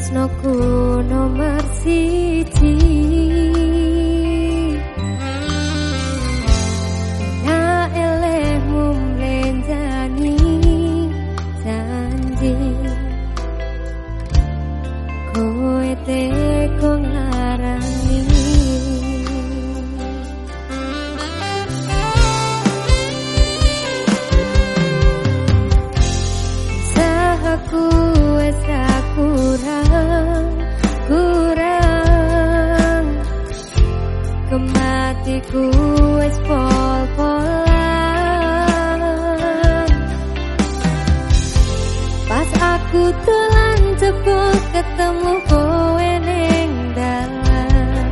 tresnoku nomor siji. Nah elehmu mlenjani janji, kowe teko ngarani. Sahaku wes kurang, kematiku wes pol-polan. Pas aku telan jebul ketemu kowe ning dalan,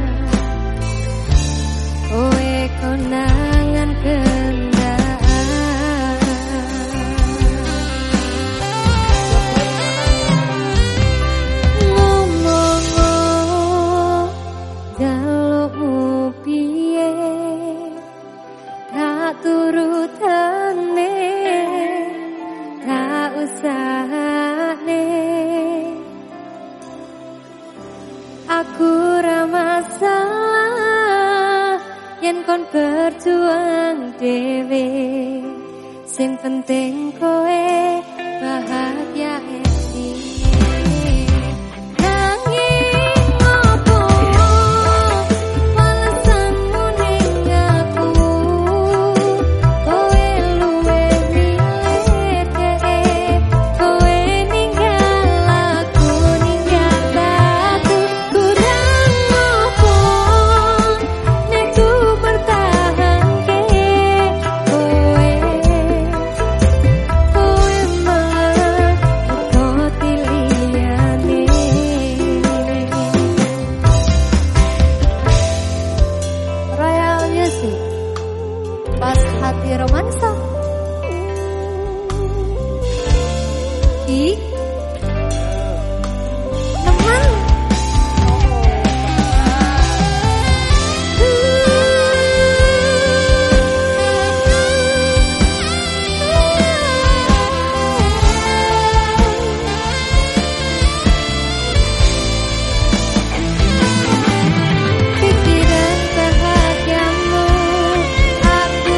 kowe konangan kendaan. Ngomong jalukmu piye, tak turutane, tak usahane. Aku ra masalah yen kon berjuang dhewe, sing penting kowe bahagia endi. Pas hati romansa teman. Pikiran bahagiamu aku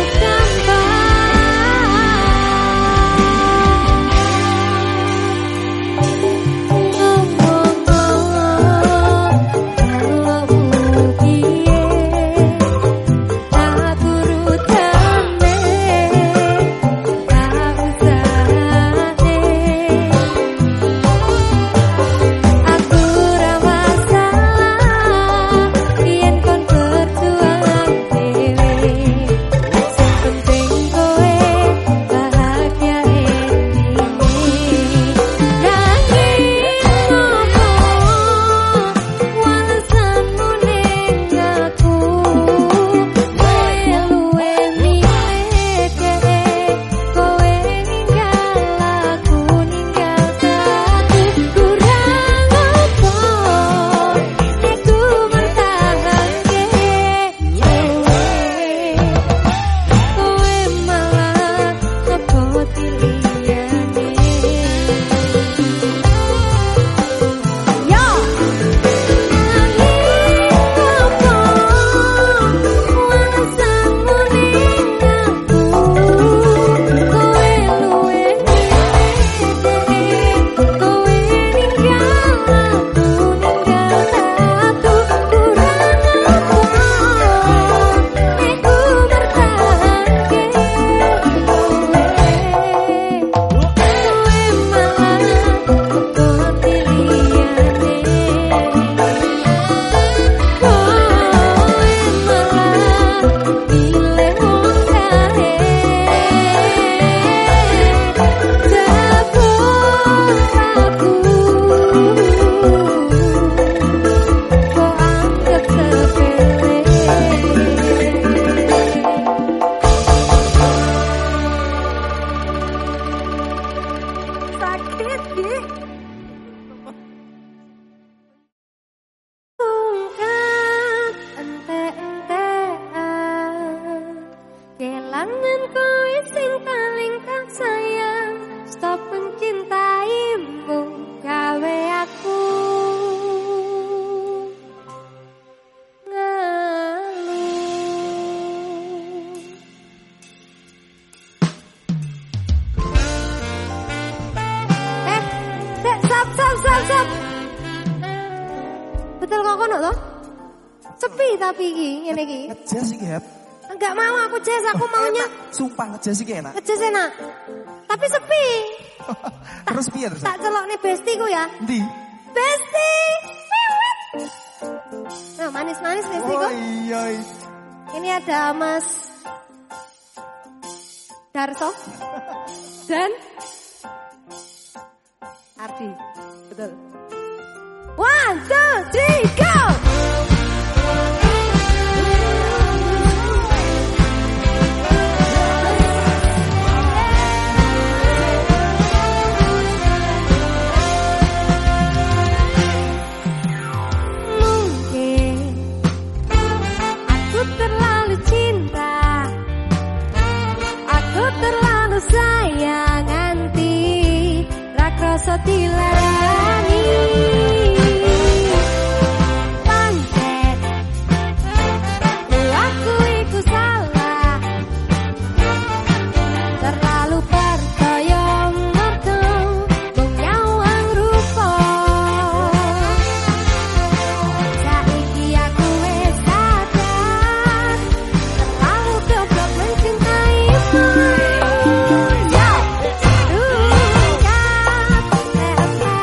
Kelangan kowe sing paling tak sayang, stop mencintaimu gawe aku WhatsApp. Betul kok kono toh? Sepi tapi iki ngene iki. Ngejas iki, Het. Enggak mau aku jazz, aku maunya Sumpah ngejas iki enak. ngejazz enak. Tapi sepi. Terus piye terus? Tak celokne bestiku ya. Endi? Besti. Nah, manis-manis bestiku. Oh iya. Ini ada Mas Darso dan Ardi. Betul. 1, 2, 3, go! Sayang nganti ra krasa dilarani pancen aku iku salah terlalu percaya mergo wong nyawang rupa saiki aku wis sadar terlalu goblok mencintaimu.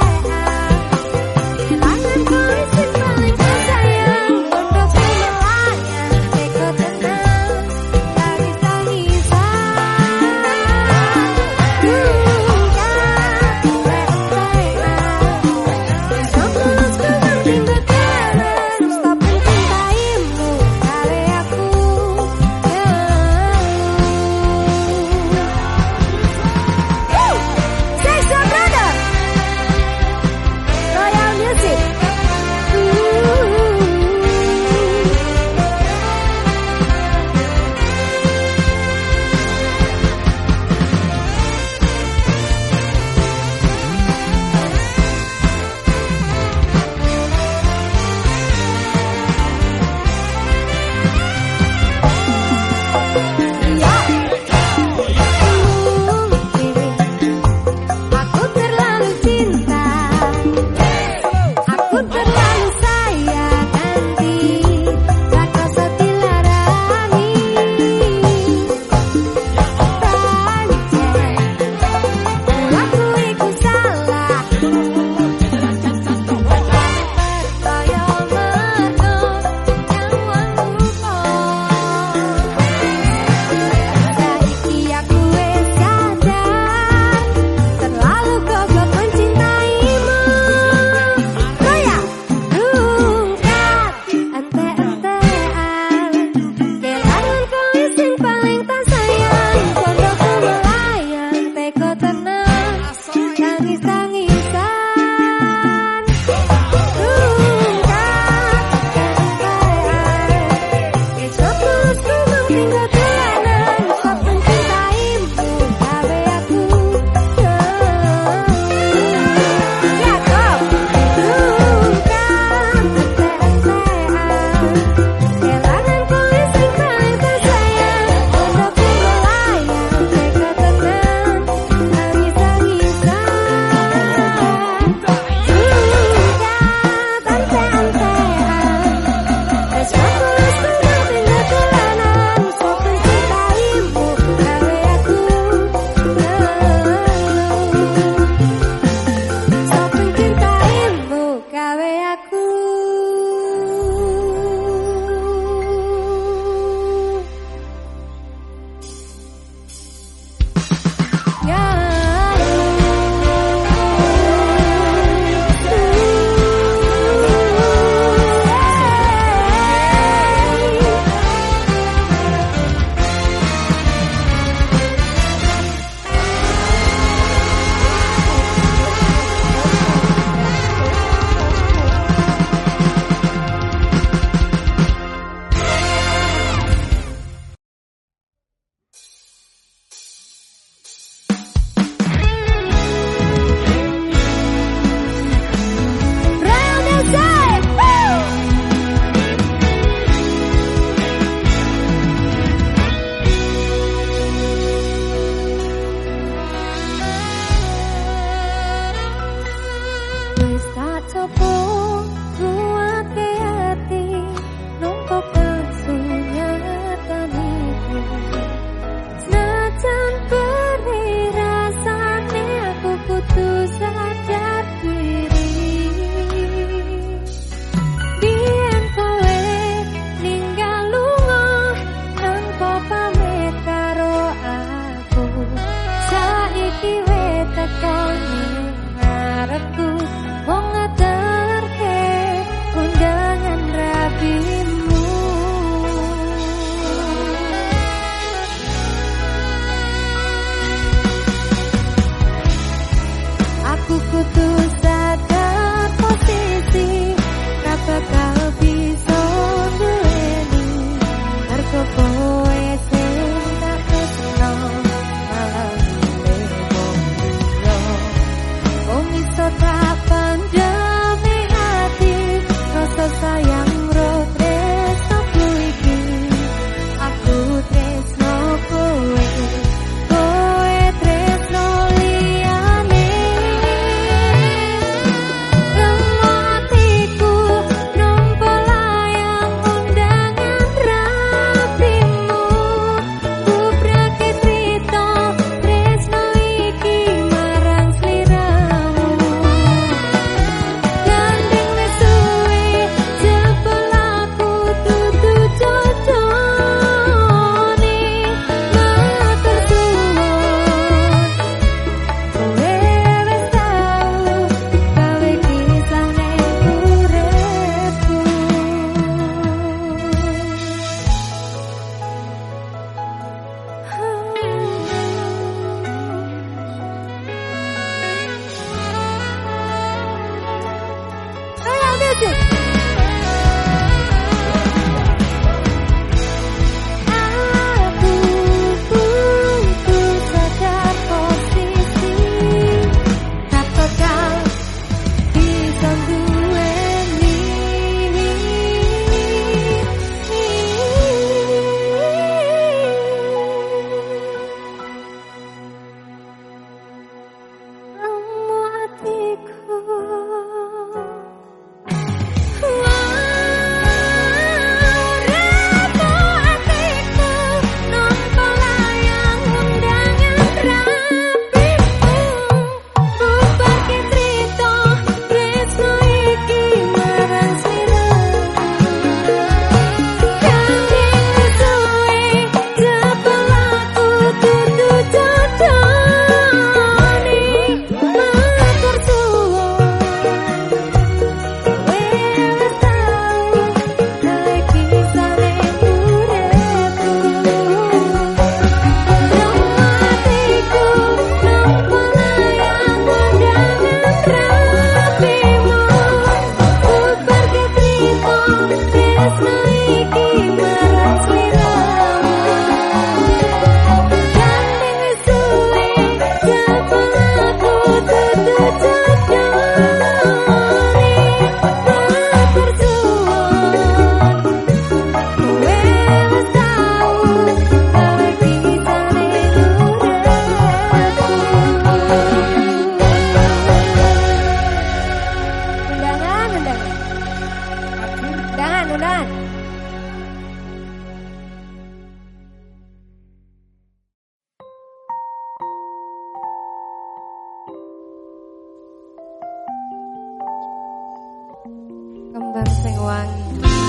Kembang sing wangi.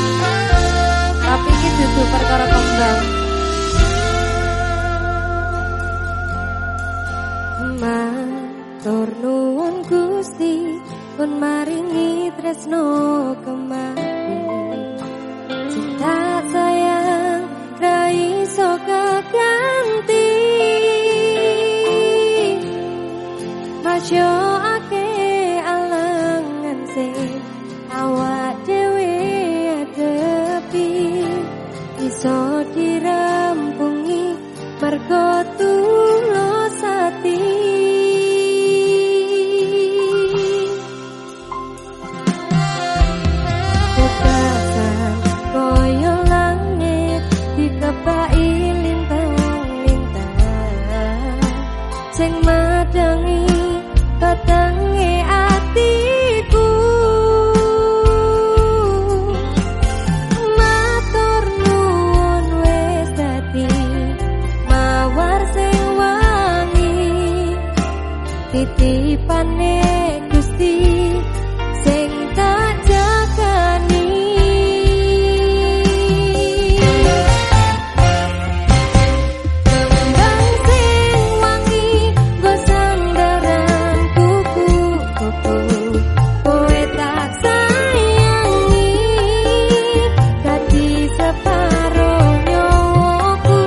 Tapi iki dudu perkara kembang. Matur nuwun Gusti, pun maringi tresno kemari. Cinta sayang ra iso keganti. Masya ake alangan sing awak dhewe adepi, iso dirampungi mergo tulus ati. Kekasan koyo langit dikebaki lintang-lintang sing madangi petenge atiku. Matur nuwun wis dadi mawar sing wangi, titipane Gusti sing tak jagani. Kembang sing wangi nggo sandaran kuku-kuku, kowe tak sayangi dadi separo nyawaku.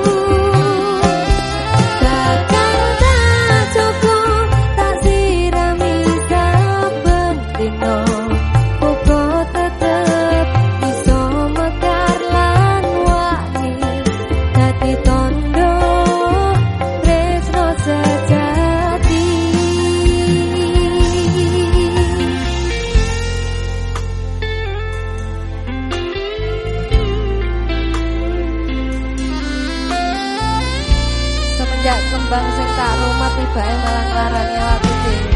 Takkan tak coba tak sirami Bae malah larane awakku dhewe.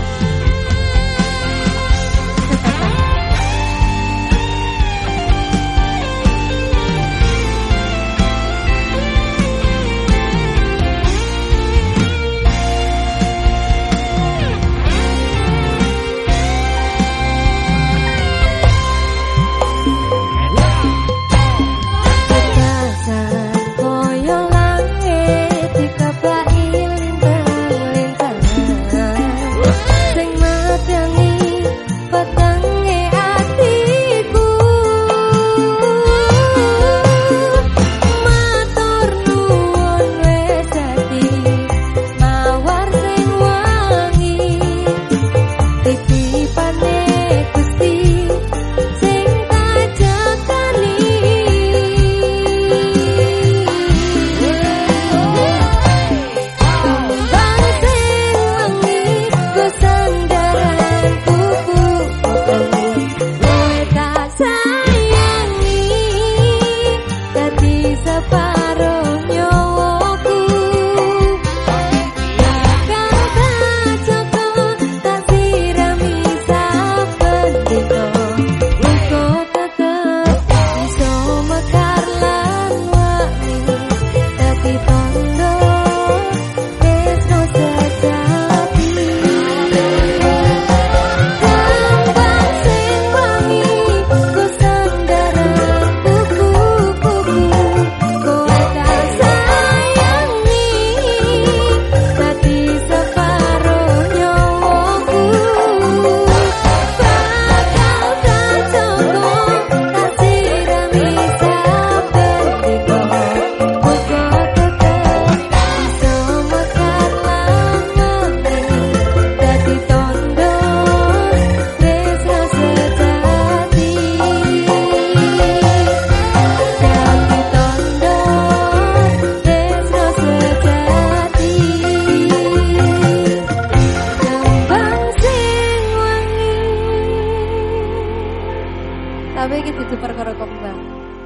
Tapi iki dudu perkara kembang.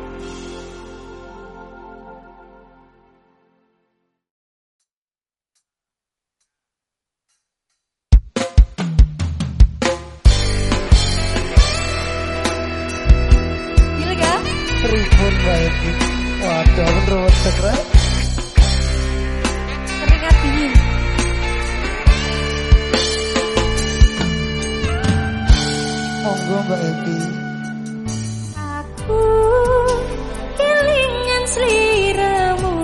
Gila ga? Pripun wae iki? Waduh, menurut sekre. Keringat dingin. Monggo Mbak Eki. Kelingan sliramu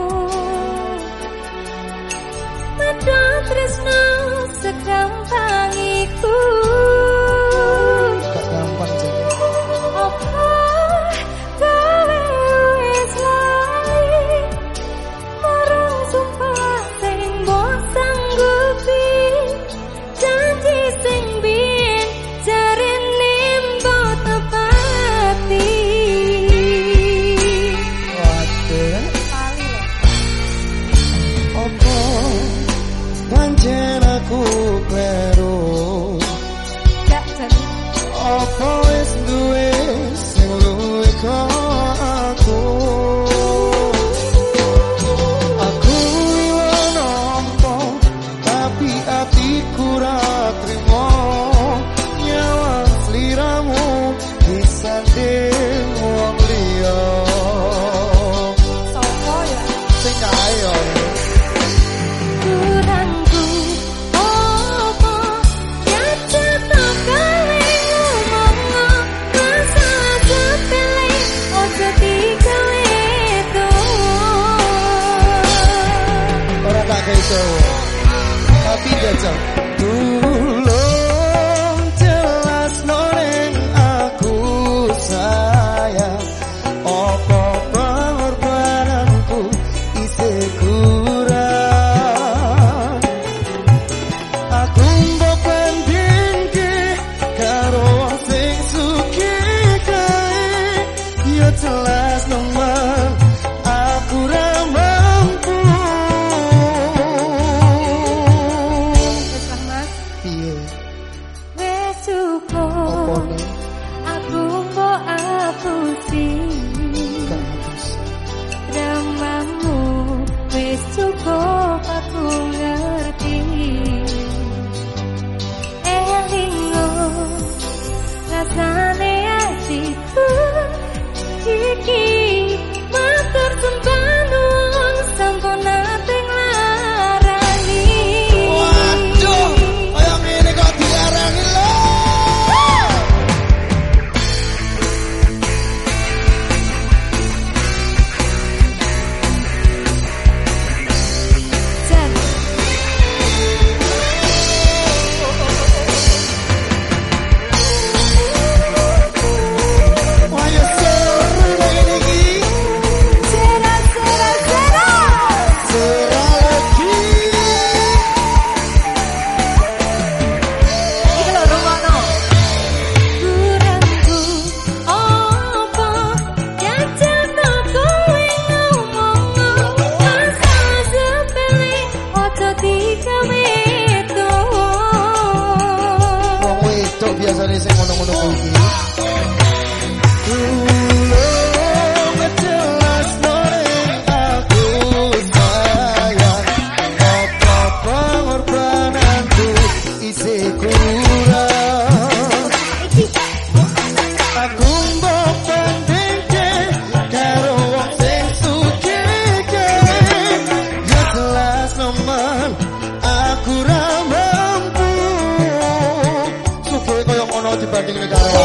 Padha tresno segampang iku Gak gampang jadi. Apa gawe wis lali marang sumpah sing mbok sanggupi janji sing biyen jarene mbok tepati. Pancen aku kleru. Gak jadi. Apa wis duwe sing luwih kok aku. Aku iwo nampa tapi atiku ra trimo. Nyawang sliramu disanding wong liya. Sopo ya? Sing kaya tapi jajal tulung jelas noleng aku sayang apa pengorbananku isih kurang aku mbok bandingke karo sing sugih kae ya jelas nomor aku ra mampu. Aku mbok apusi dramamu wis cukup aku ngerti. cocok biasanya sing ngono-ngono kuwi. Dibanding negara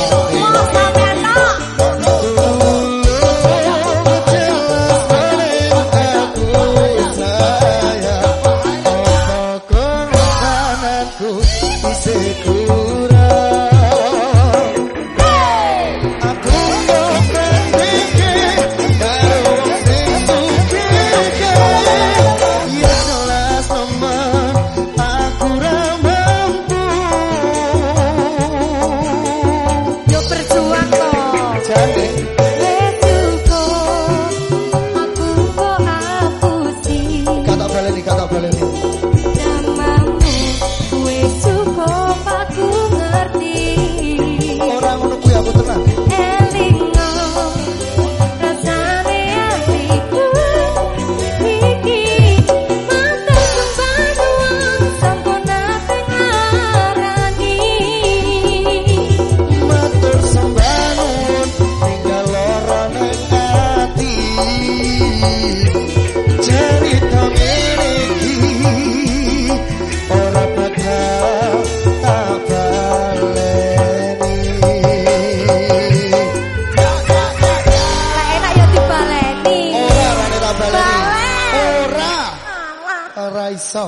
Raiso.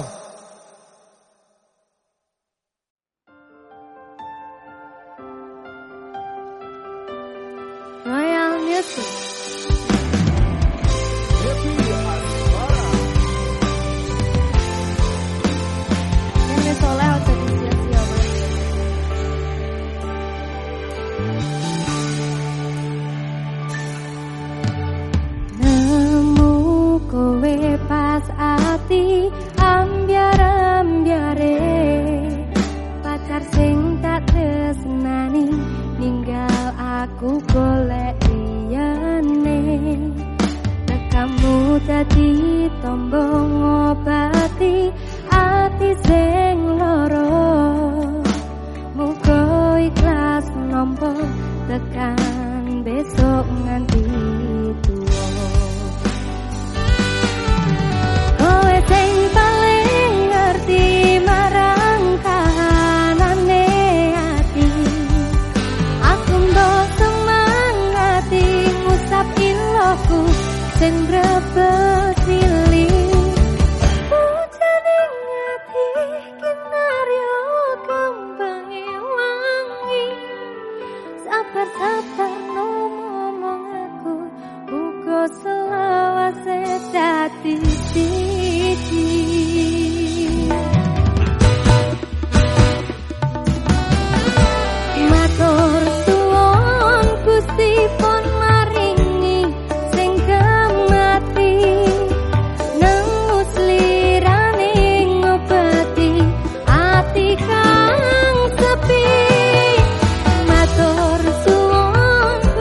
Royal Music. Ini soleh jadi sia-sia. Nemu kowe pas ati ambyar-ambyare pacar sing tak tresnani ninggal aku golek liyane tekamu dadi tombo ngobati ati sing loro muga ikhlas nampa tekan besok nganti tuwa kowe sing paling ngerti marang kahanane ati aku mbok semangati ngusap iloku sing brebes cilik pujaning ati kinaryo kambange wangi sabar-sabar ngomong aku uga selawase dadi siji matur suwun Gusti pun maringi sing kemati nembus lirane ngobati ati kang sepi matur suwun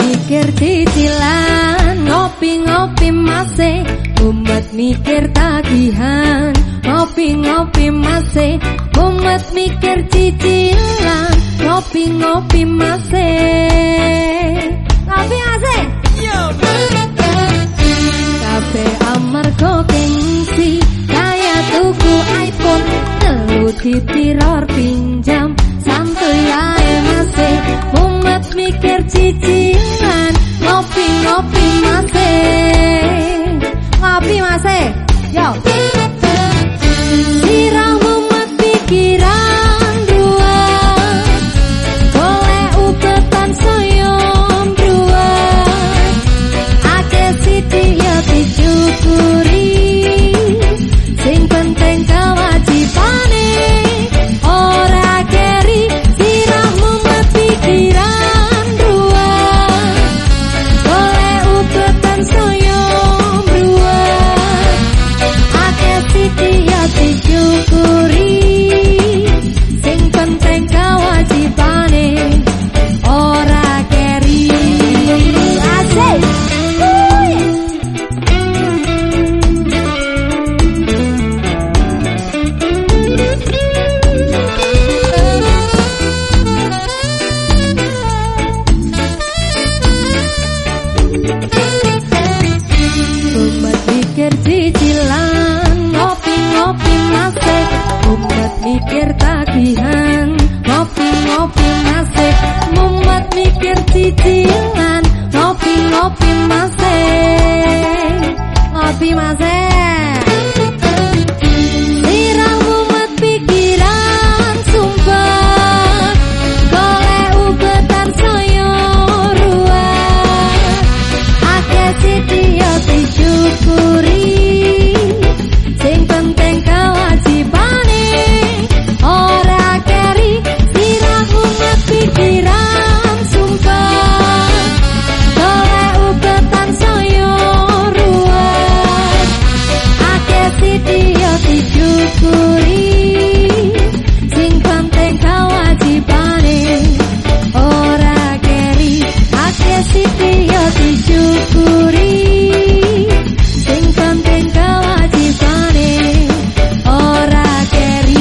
mikir cicilan, ngopi-ngopi masih, mumet mikir tagihan. Ngopi-ngopi masih, mumet mikir cicilan, ngopi-ngopi masih. Ngopi masih. Kabeh amarga gengsi, kaya tuku iPhone, telu ditiror pinjam, santuy ae masih, mumet mikir cicilan, ngopi-ngopi masih. Ngopi masih. Yo. Sirah mumet pikiran ruwet, golek ubetan soyom ruwet, akeh sithik ya disyukuri, sing penting kewajibane ora keri. Sirah mumet pikiran ruwet, golek ubetan soyom ruwet, akeh sithik ya disyukuri, sing penting kewajibane ora keri. Asik. Mumet mikir cicilan, ngopi-ngopi masih, mumet mikir tagihan, ngopi-ngopi masih, mumet mikir cicilan, ngopi-ngopi masih. Ngopi masih. Sirah mumet pikiran sumpah, golek ubetan soyo ruwet, akeh sithik ya disyukuri, sing penting kewajibane ora keri. Sirah mumet pikiran sumpah, golek ubetan soyo ruwet, akeh sithik ya disyukuri, sing penting kewajibane ora keri. Akeh sithik ya disyukuri, sing penting kewajibane ora keri.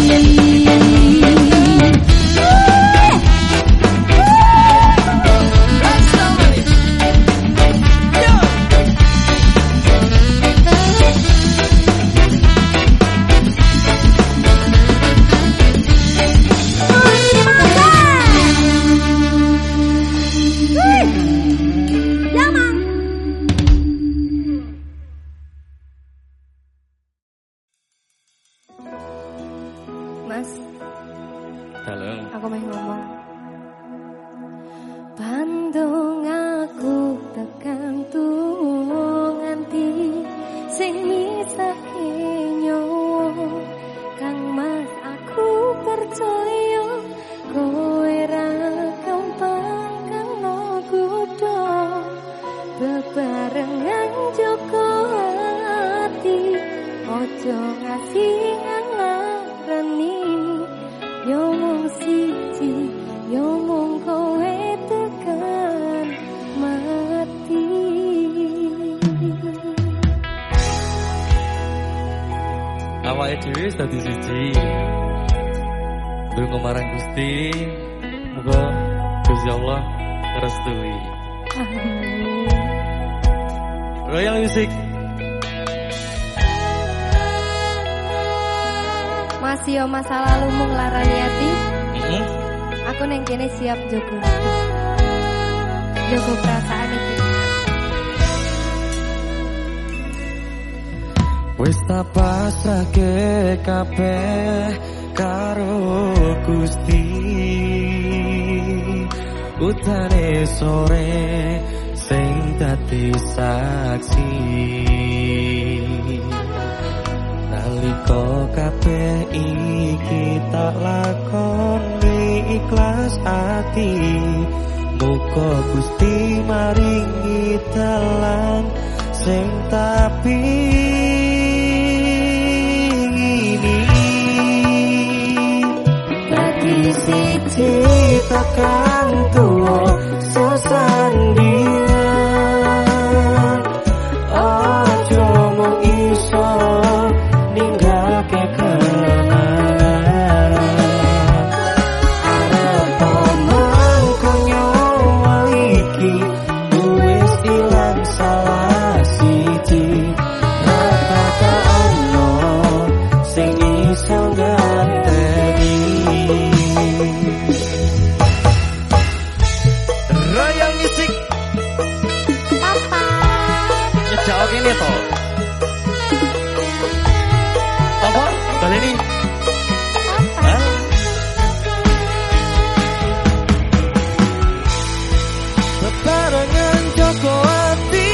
Mas, Halo. aku mau ngomong. Bandung aku tekan tuwung nganti sing misahke nyawa. Kang Mas aku percaya kowe ra gampang kang no kudo, bebarengan joko ati, ojo ngasih ngarani. Yo mung siji, yo mung kowe tekan mati. Awake dhewe wis dadi siji. Ndonga marang Gusti, muga Gusti Allah ngrestui. Amin. Royal Music. Masih yo masa lalu mung larani ati. Aku neng kene siap jogo perasaan iki. Wis tak pasrahke kabeh karo Gusti. Utane sore sing dadi saksi. Nalika kabeh iki tak lakoni ikhlas ati, muga Gusti maringi dalan sing tapi ini dadi siji tekan tuwa sesandiri. Jauh gini toh. Apa? Kali ini. Hah? Bebarengan Joko Ati.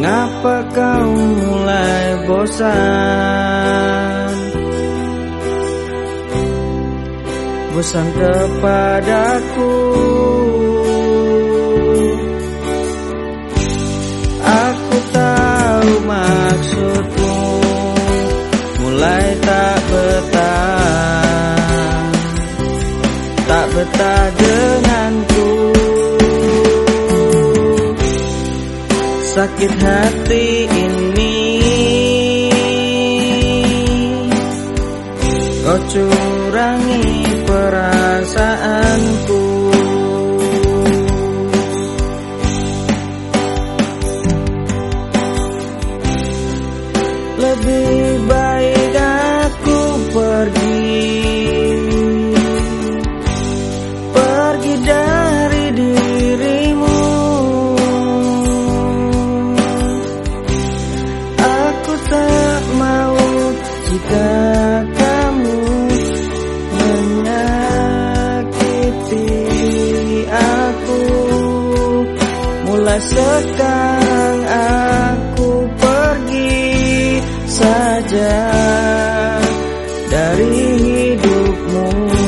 Ngapa kau mulai bosan? Bosan kepadaku. Aku tahu maksudmu, mulai tak betah denganku. Sakit hati ini kau curangi perasaanku. Lebih baik aku pergi dari dirimu. Aku tak mau jika kamu menyakiti aku. Mulai sekarang aku pergi saja dari hidupmu.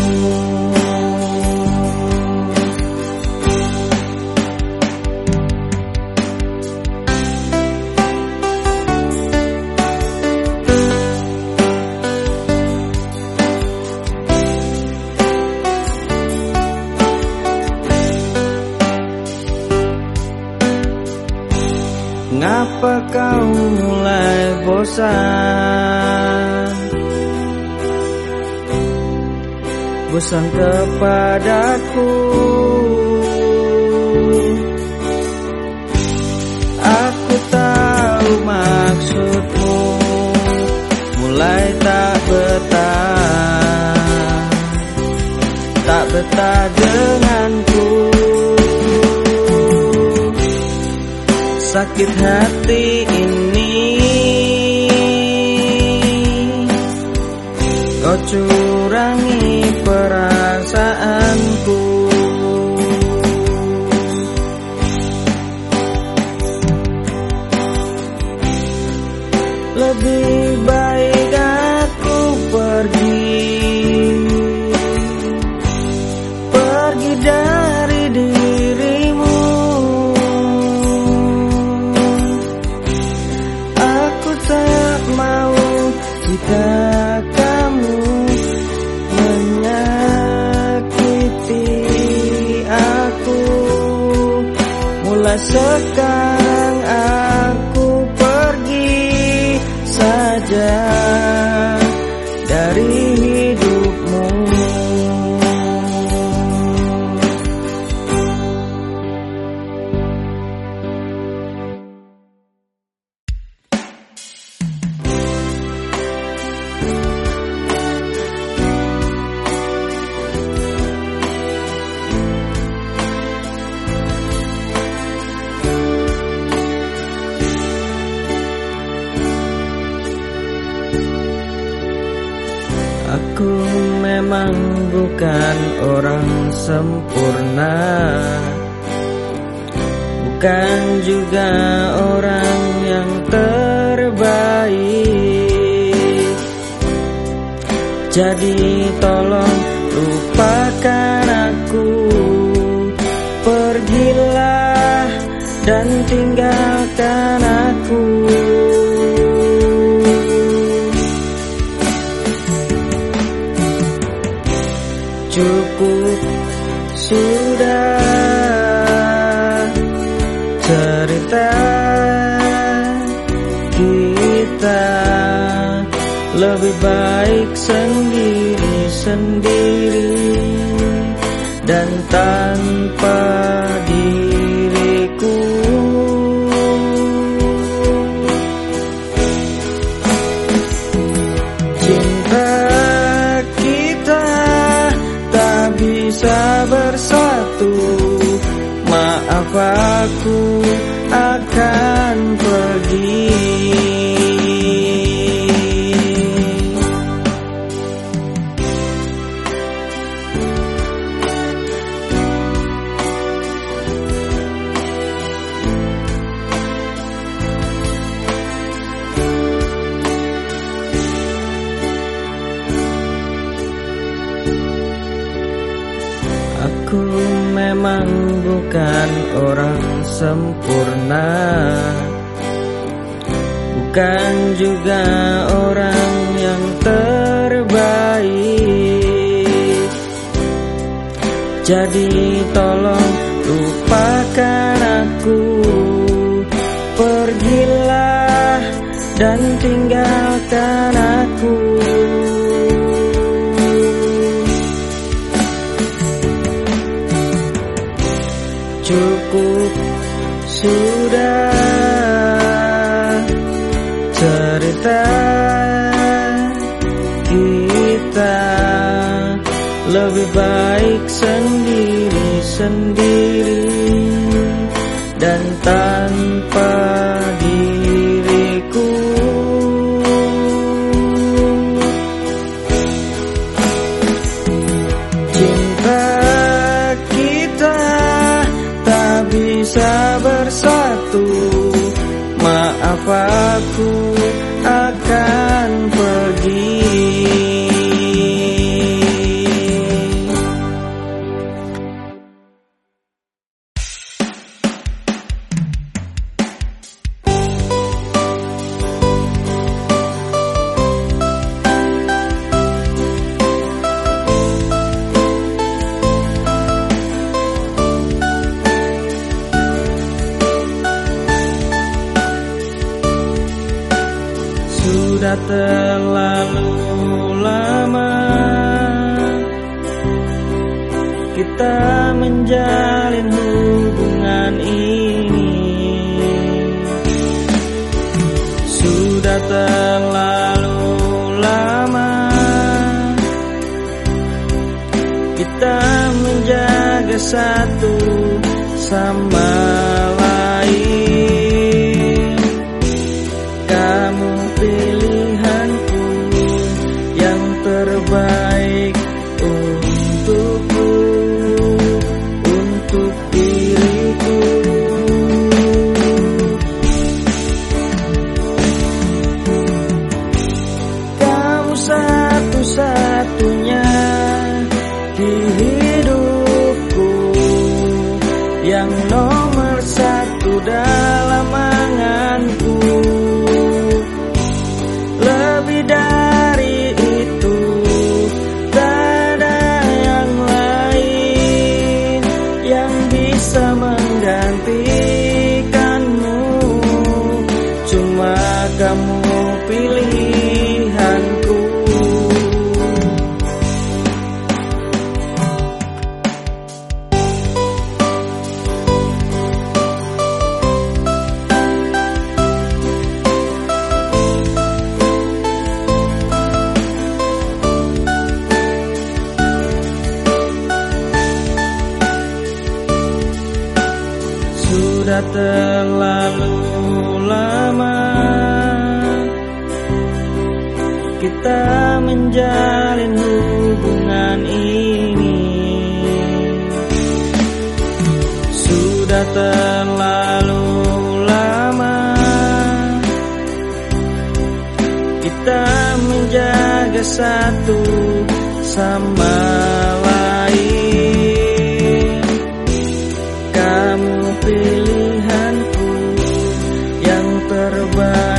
Ngapa kau mulai bosan? Bosan kepadaku. Aku tahu maksudmu, mulai tak betah denganku. Sakit hati ini kau curangi perasaanku. Lebih baik aku pergi dari dirimu. Aku tak mau jika kamu menyakiti aku. Mulai sekarang aku pergi saja dari hidupmu. Aku memang bukan orang sempurna, bukan juga orang yang terbaik. Jadi tolong lupakan aku, pergilah dan tinggalkan aku. Cukup sudah cerita kita, lebih baik sendiri-sendiri dan tanpa diriku. Cinta kita tak bisa bersatu. Maaf, aku akan pergi. memang bukan orang sempurna, bukan juga orang yang terbaik. Jadi tolong lupakan aku, pergilah dan tinggalkan aku. Cukup sudah cerita kita, lebih baik sendiri-sendiri dan tanpa diriku. Cinta kita tak bisa bersatu, maaf aku akan pergi. Sudah terlalu lama kita menjalin hubungan ini. Sudah terlalu lama kita menjaga satu sama lain. Kamu pilihanku yang terbaik untukku, untuk diriku. Kamu satu-satunya di hidupku, yang nomor satu dalam anganku. Lebih dari itu, tak ada yang lain yang bisa menggantikanmu. Cuma kamu pilihanku. Sudah terlalu lama kita menjalin hubungan ini. Sudah terlalu lama kita menjaga satu sama lain. Kamu pilihanku yang terbaik